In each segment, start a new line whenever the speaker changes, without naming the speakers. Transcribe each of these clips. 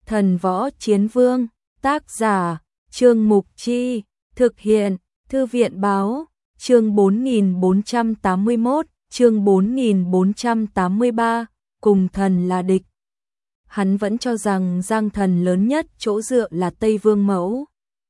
Thần võ chiến vương, tác giả, Trương Mục Chi, thực hiện, Thư viện báo, chương 4481, chương 4483, cùng thần là địch. Hắn vẫn cho rằng Giang Thần lớn nhất chỗ dựa là Tây Vương Mẫu.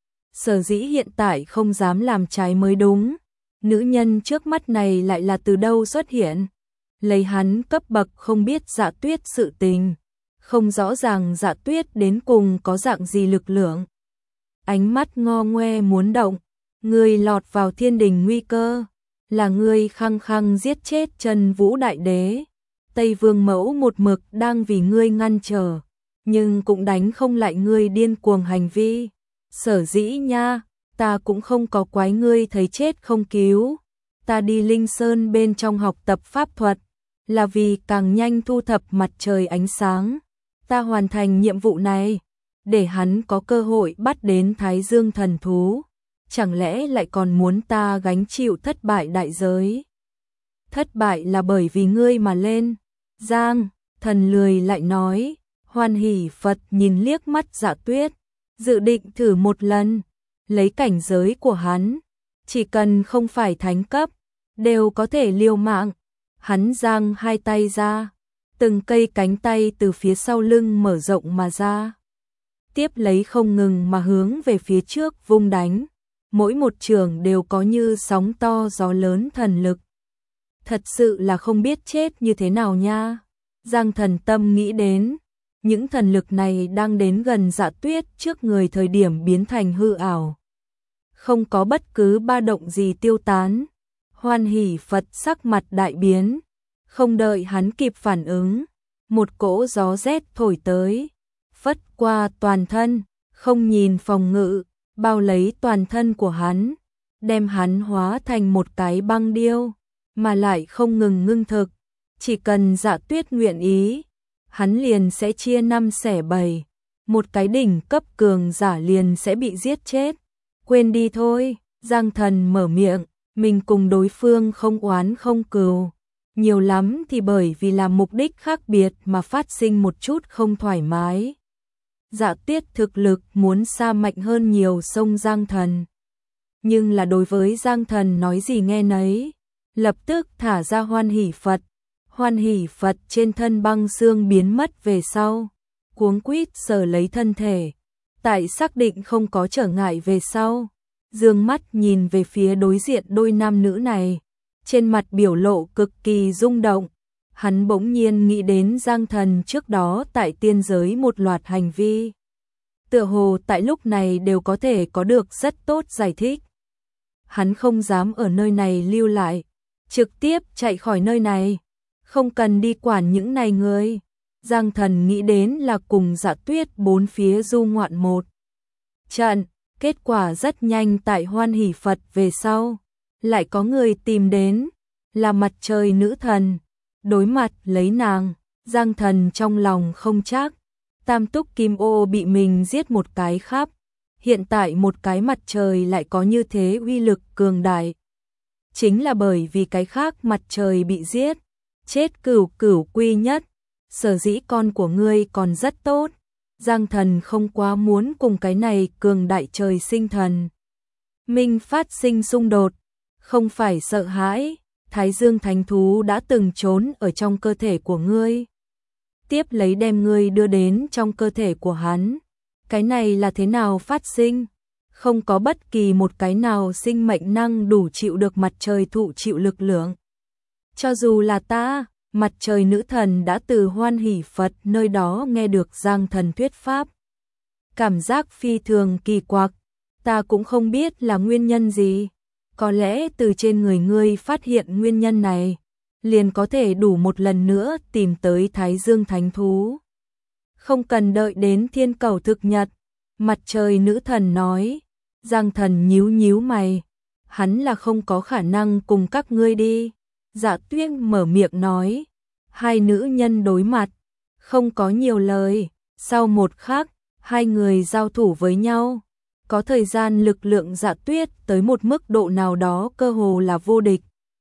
Sở dĩ hiện tại không dám làm trái mới đúng. Nữ nhân trước mắt này lại là từ đâu xuất hiện? Lấy hắn cấp bậc không biết Dạ Tuyết sự tình, không rõ ràng Dạ Tuyết đến cùng có dạng gì lực lượng. Ánh mắt ngo ngoe muốn động, người lọt vào thiên đình nguy cơ, là người khăng khăng giết chết Trần Vũ Đại Đế. Tây Vương Mẫu một mực đang vì ngươi ngăn trở, nhưng cũng đánh không lại ngươi điên cuồng hành vi. Sở dĩ nha, ta cũng không có quái ngươi thấy chết không cứu. Ta đi Linh Sơn bên trong học tập pháp thuật, là vì càng nhanh thu thập mặt trời ánh sáng. Ta hoàn thành nhiệm vụ này, để hắn có cơ hội bắt đến Thái Dương thần thú. Chẳng lẽ lại còn muốn ta gánh chịu thất bại đại giới? Thất bại là bởi vì ngươi mà lên. Giang Thần lười lại nói. Hoan hỉ Phật nhìn liếc mắt Dạ Tuyết, dự định thử một lần. Lấy cảnh giới của hắn, chỉ cần không phải thánh cấp, đều có thể liều mạng. Hắn giang hai tay ra, từng cây cánh tay từ phía sau lưng mở rộng mà ra. Tiếp lấy không ngừng mà hướng về phía trước vung đánh. Mỗi một trường đều có như sóng to gió lớn thần lực. Thật sự là không biết chết như thế nào nha. Giang Thần tâm nghĩ đến, những thần lực này đang đến gần Dạ Tuyết trước người thời điểm biến thành hư ảo. Không có bất cứ ba động gì tiêu tán. Hoan hỉ Phật sắc mặt đại biến, không đợi hắn kịp phản ứng, một cỗ gió rét thổi tới, phất qua toàn thân, không nhìn phòng ngự, bao lấy toàn thân của hắn, đem hắn hóa thành một cái băng điêu, mà lại không ngừng ngưng thực. Chỉ cần Dạ Tuyết nguyện ý, hắn liền sẽ chia năm xẻ bảy, một cái đỉnh cấp cường giả liền sẽ bị giết chết. Quên đi thôi, Giang Thần mở miệng, mình cùng đối phương không oán không cừu, nhiều lắm thì bởi vì làm mục đích khác biệt mà phát sinh một chút không thoải mái. Dạ Tuyết thực lực muốn xa mạnh hơn nhiều sông Giang Thần, nhưng là đối với Giang Thần nói gì nghe nấy, lập tức thả ra Hoan hỉ Phật. Hoan hỉ Phật trên thân băng xương biến mất về sau, cuống quýt sờ lấy thân thể, tại xác định không có trở ngại về sau, dương mắt nhìn về phía đối diện đôi nam nữ này, trên mặt biểu lộ cực kỳ rung động. Hắn bỗng nhiên nghĩ đến Giang Thần trước đó tại tiên giới một loạt hành vi, tựa hồ tại lúc này đều có thể có được rất tốt giải thích. Hắn không dám ở nơi này lưu lại, trực tiếp chạy khỏi nơi này, không cần đi quản những này người. Giang Thần nghĩ đến là cùng Dạ Tuyết bốn phía du ngoạn một trận, kết quả rất nhanh tại Hoan hỉ Phật về sau, lại có người tìm đến, là mặt trời nữ thần. Đối mặt lấy nàng, Giang Thần trong lòng không chắc, Tam Túc Kim Ô bị mình giết một cái khắp, hiện tại một cái mặt trời lại có như thế uy lực cường đại. Chính là bởi vì cái khác mặt trời bị giết, chết cửu cửu quy nhất, sở dĩ con của ngươi còn rất tốt. Giang Thần không quá muốn cùng cái này cường đại trời sinh thần minh phát sinh xung đột, không phải sợ hãi. Thái Dương thánh thú đã từng trốn ở trong cơ thể của ngươi, tiếp lấy đem ngươi đưa đến trong cơ thể của hắn. Cái này là thế nào phát sinh? Không có bất kỳ một cái nào sinh mệnh năng đủ chịu được mặt trời thụ chịu lực lượng. Cho dù là ta, mặt trời nữ thần đã từ Hoan hỉ Phật nơi đó nghe được Giang Thần thuyết pháp. Cảm giác phi thường kỳ quặc, ta cũng không biết là nguyên nhân gì. Có lẽ từ trên người ngươi phát hiện nguyên nhân này, liền có thể đủ một lần nữa tìm tới Thái Dương thánh thú. Không cần đợi đến thiên cầu thực nhật, mặt trời nữ thần nói. Giang Thần nhíu nhíu mày, hắn là không có khả năng cùng các ngươi đi. Dạ Tuyết mở miệng nói. Hai nữ nhân đối mặt, không có nhiều lời, sau một khắc, hai người giao thủ với nhau. Có thời gian lực lượng Dạ Tuyết tới một mức độ nào đó cơ hồ là vô địch,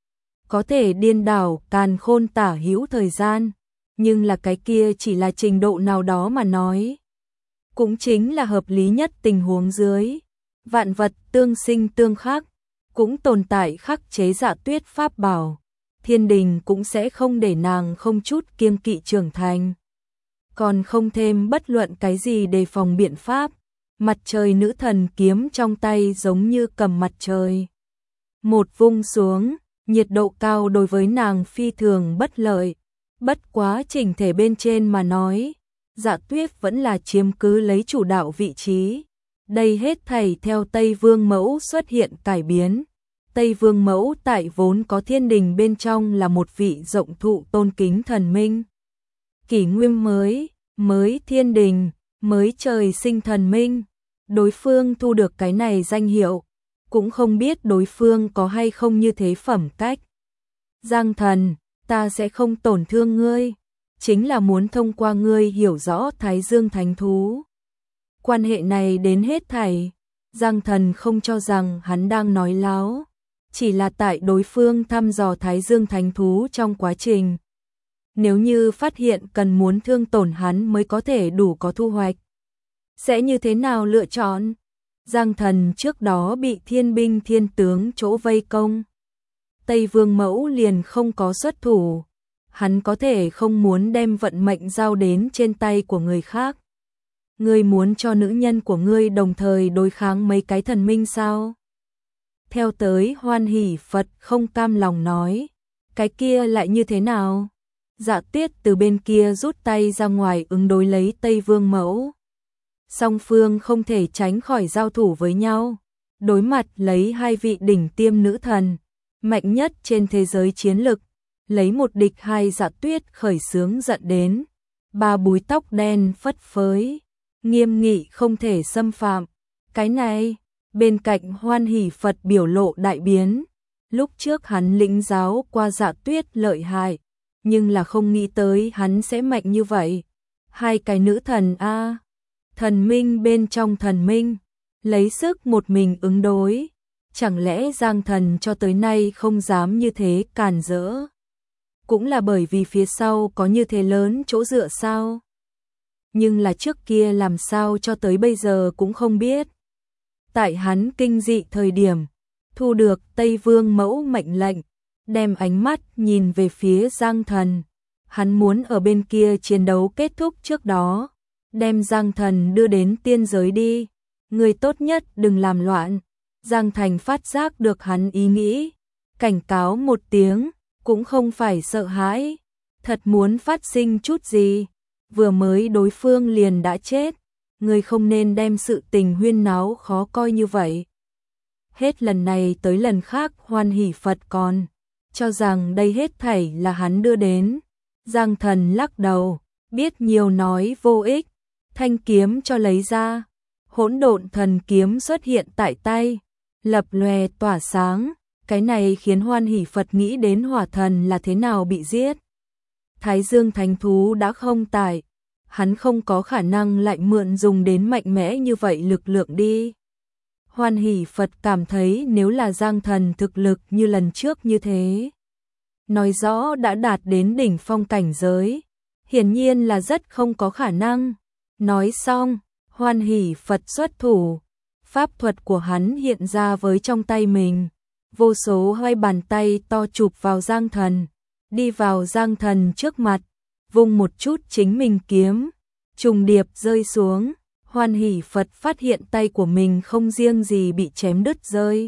có thể điên đảo càn khôn tả hữu thời gian, nhưng là cái kia chỉ là trình độ nào đó mà nói. cũng chính là hợp lý nhất tình huống dưới. Vạn vật tương sinh tương khắc, cũng tồn tại khắc chế Dạ Tuyết pháp bảo. Thiên đình cũng sẽ không để nàng không chút kiêng kỵ trưởng thành. Còn không thêm bất luận cái gì đề phòng biện pháp. Mặt trời nữ thần kiếm trong tay giống như cầm mặt trời. Một vung xuống, nhiệt độ cao đối với nàng phi thường bất lợi. Bất quá chỉnh thể bên trên mà nói, Dạ Tuyết vẫn là chiếm cứ lấy chủ đạo vị trí. Đây hết thảy theo Tây Vương Mẫu xuất hiện cải biến. Tây Vương Mẫu tại vốn có thiên đình bên trong là một vị rộng thụ tôn kính thần minh. Kỷ nguyên mới thiên đình, mới trời sinh thần minh. Đối phương thu được cái này danh hiệu, cũng không biết đối phương có hay không như thế phẩm cách. Giang thần, ta sẽ không tổn thương ngươi, chính là muốn thông qua ngươi hiểu rõ Thái Dương Thánh Thú. Quan hệ này đến hết thảy, Giang thần không cho rằng hắn đang nói láo, chỉ là tại đối phương thăm dò Thái Dương Thánh Thú trong quá trình. Nếu như phát hiện cần muốn thương tổn hắn mới có thể đủ có thu hoạch, sẽ như thế nào lựa chọn? Giang thần trước đó bị thiên binh thiên tướng chỗ vây công. Tây Vương Mẫu liền không có xuất thủ. Hắn có thể không muốn đem vận mệnh giao đến trên tay của người khác. Ngươi muốn cho nữ nhân của ngươi đồng thời đối kháng mấy cái thần minh sao? Theo tới Hoan Hỷ Phật không cam lòng nói. Cái kia lại như thế nào? Dạ Tuyết từ bên kia rút tay ra ngoài ứng đối lấy Tây Vương Mẫu. Song phương không thể tránh khỏi giao thủ với nhau. Đối mặt lấy hai vị đỉnh tiêm nữ thần, mạnh nhất trên thế giới chiến lực. Lấy một địch hai, Dạ Tuyết khởi xướng giận đến. Ba búi tóc đen phất phới, nghiêm nghị không thể xâm phạm. Cái này, bên cạnh Hoan Hỷ Phật biểu lộ đại biến. Lúc trước hắn lĩnh giáo qua Dạ Tuyết lợi hại, nhưng là không nghĩ tới hắn sẽ mạnh như vậy. Hai cái nữ thần a, thần minh bên trong thần minh, lấy sức một mình ứng đối. Chẳng lẽ Giang thần cho tới nay không dám như thế càn rỡ? Cũng là bởi vì phía sau có như thế lớn chỗ dựa sao? Nhưng là trước kia làm sao cho tới bây giờ cũng không biết. Tại hắn kinh dị thời điểm, thu được Tây Vương Mẫu mệnh lệnh, đem ánh mắt nhìn về phía Giang thần. Hắn muốn ở bên kia chiến đấu kết thúc trước đó, đem Giang thần đưa đến tiên giới đi. Người tốt nhất đừng làm loạn. Giang Thành phát giác được hắn ý nghĩ, cảnh cáo một tiếng, cũng không phải sợ hãi, thật muốn phát sinh chút gì, vừa mới đối phương liền đã chết, người không nên đem sự tình huyên náo khó coi như vậy. Hết lần này tới lần khác Hoan Hỷ Phật còn cho rằng đây hết thảy là hắn đưa đến. Giang thần lắc đầu, biết nhiều nói vô ích, thanh kiếm cho lấy ra, hỗn độn thần kiếm xuất hiện tại tay, lập lòe tỏa sáng. Cái này khiến Hoan Hỷ Phật nghĩ đến hỏa thần là thế nào bị giết. Thái Dương Thánh Thú đã không tại, hắn không có khả năng lại mượn dùng đến mạnh mẽ như vậy lực lượng đi. Hoan Hỷ Phật cảm thấy nếu là Giang thần thực lực như lần trước như thế, nói rõ đã đạt đến đỉnh phong cảnh giới, hiển nhiên là rất không có khả năng. Nói xong, Hoan Hỷ Phật xuất thủ, pháp thuật của hắn hiện ra với trong tay mình. Vô số hai bàn tay to chụp vào Giang thần, đi vào Giang thần trước mặt, vung một chút chính mình kiếm, trùng điệp rơi xuống. Hoan Hỷ Phật phát hiện tay của mình không riêng gì bị chém đứt rơi,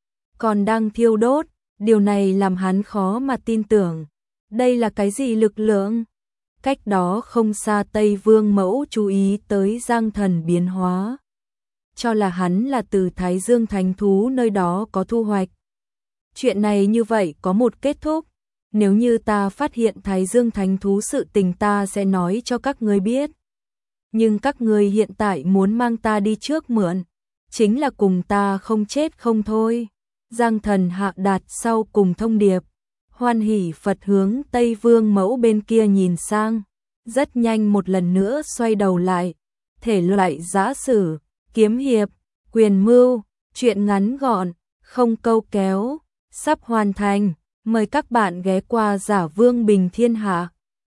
còn đang thiêu đốt. Điều này làm hắn khó mà tin tưởng. Đây là cái gì lực lượng? Cách đó không xa Tây Vương Mẫu chú ý tới Giang thần biến hóa, cho là hắn là từ Thái Dương Thánh Thú nơi đó có thu hoạch. Chuyện này như vậy có một kết thúc, nếu như ta phát hiện Thái Dương Thánh Thú sự tình ta sẽ nói cho các ngươi biết. Nhưng các ngươi hiện tại muốn mang ta đi trước mượn, chính là cùng ta không chết không thôi. Giang thần hạ đạt sau cùng thông điệp. Hoan Hỷ Phật hướng Tây Vương Mẫu bên kia nhìn sang, rất nhanh một lần nữa xoay đầu lại. Thể loại giã sử, kiếm hiệp, quyền mưu, chuyện ngắn gọn, không câu kéo, sắp hoàn thành. Mời các bạn ghé qua Giả Vương Bình Thiên Hạ.